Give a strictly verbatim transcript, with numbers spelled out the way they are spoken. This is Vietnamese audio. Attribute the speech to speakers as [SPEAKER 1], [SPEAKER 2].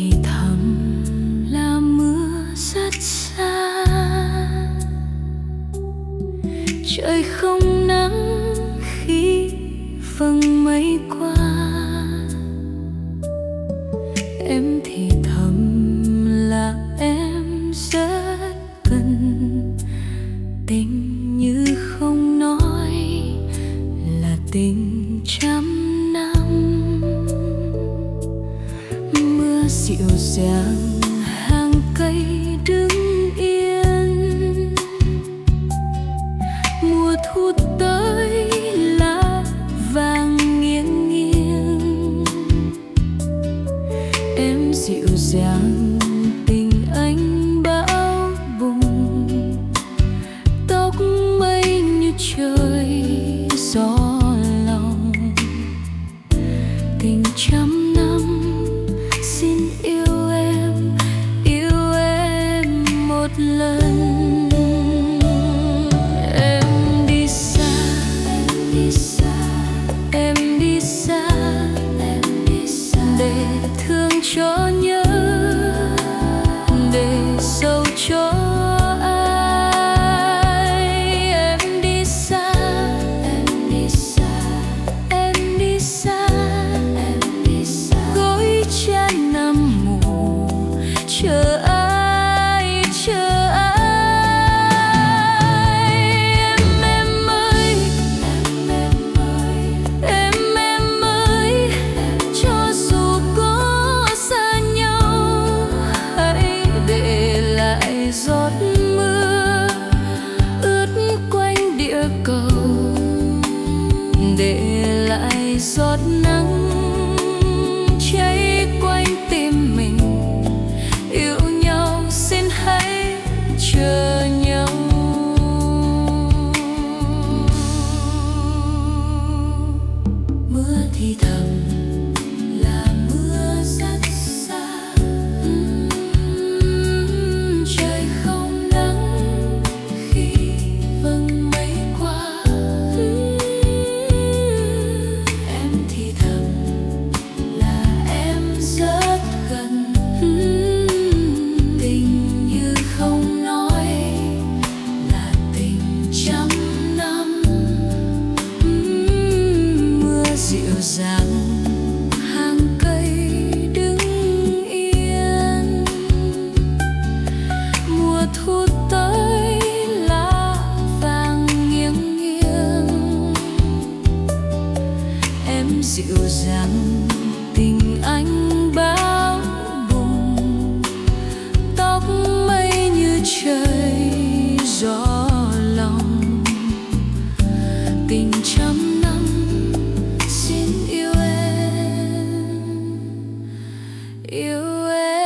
[SPEAKER 1] thì thầm là mưa rất xa, trời không nắng khi vầng mây qua. Em thì thầm là em rất cần, tình như không nói là tình trăm năm. Mưa dịu dàng hàng cây đứng yên, mùa thu tới lá vàng nghiêng nghiêng. Em dịu dàng tình anh bão bùng, tóc mây như trời gió lòng. Tình trăm năm xin yêu em, yêu em một lần. Em đi xa, em đi xa, em đi xa, em đi xa để thương cho nhớ, để sâu cho ai. Em đi xa, em đi xa, em đi xa, em đi xa gối chăn nằm ngủ chờ ai, chờ ai. Em em ơi, em em ơi, em em ơi, cho dù có xa nhau, hãy để lại giọt mưa ướt quanh địa cầu, để lại giọt nắng cháy quanh tim mình. Yêu nhau xin hãy chờ nhau. Mưa thì thầm là mưa rất xa, Ừm, trời không nắng khi vầng mây qua. Ừm, em thì thầm là em rất gần, Ừm, tình như không nói là tình trăm năm. Ừm, mưa dịu dàng hàng cây đứng yên, mùa thu tới lá vàng nghiêng nghiêng. Em dịu dàng tình anh bão bùng, tóc mây như trời gió lòng. Tình trăm năm xin yêu em, yêu em.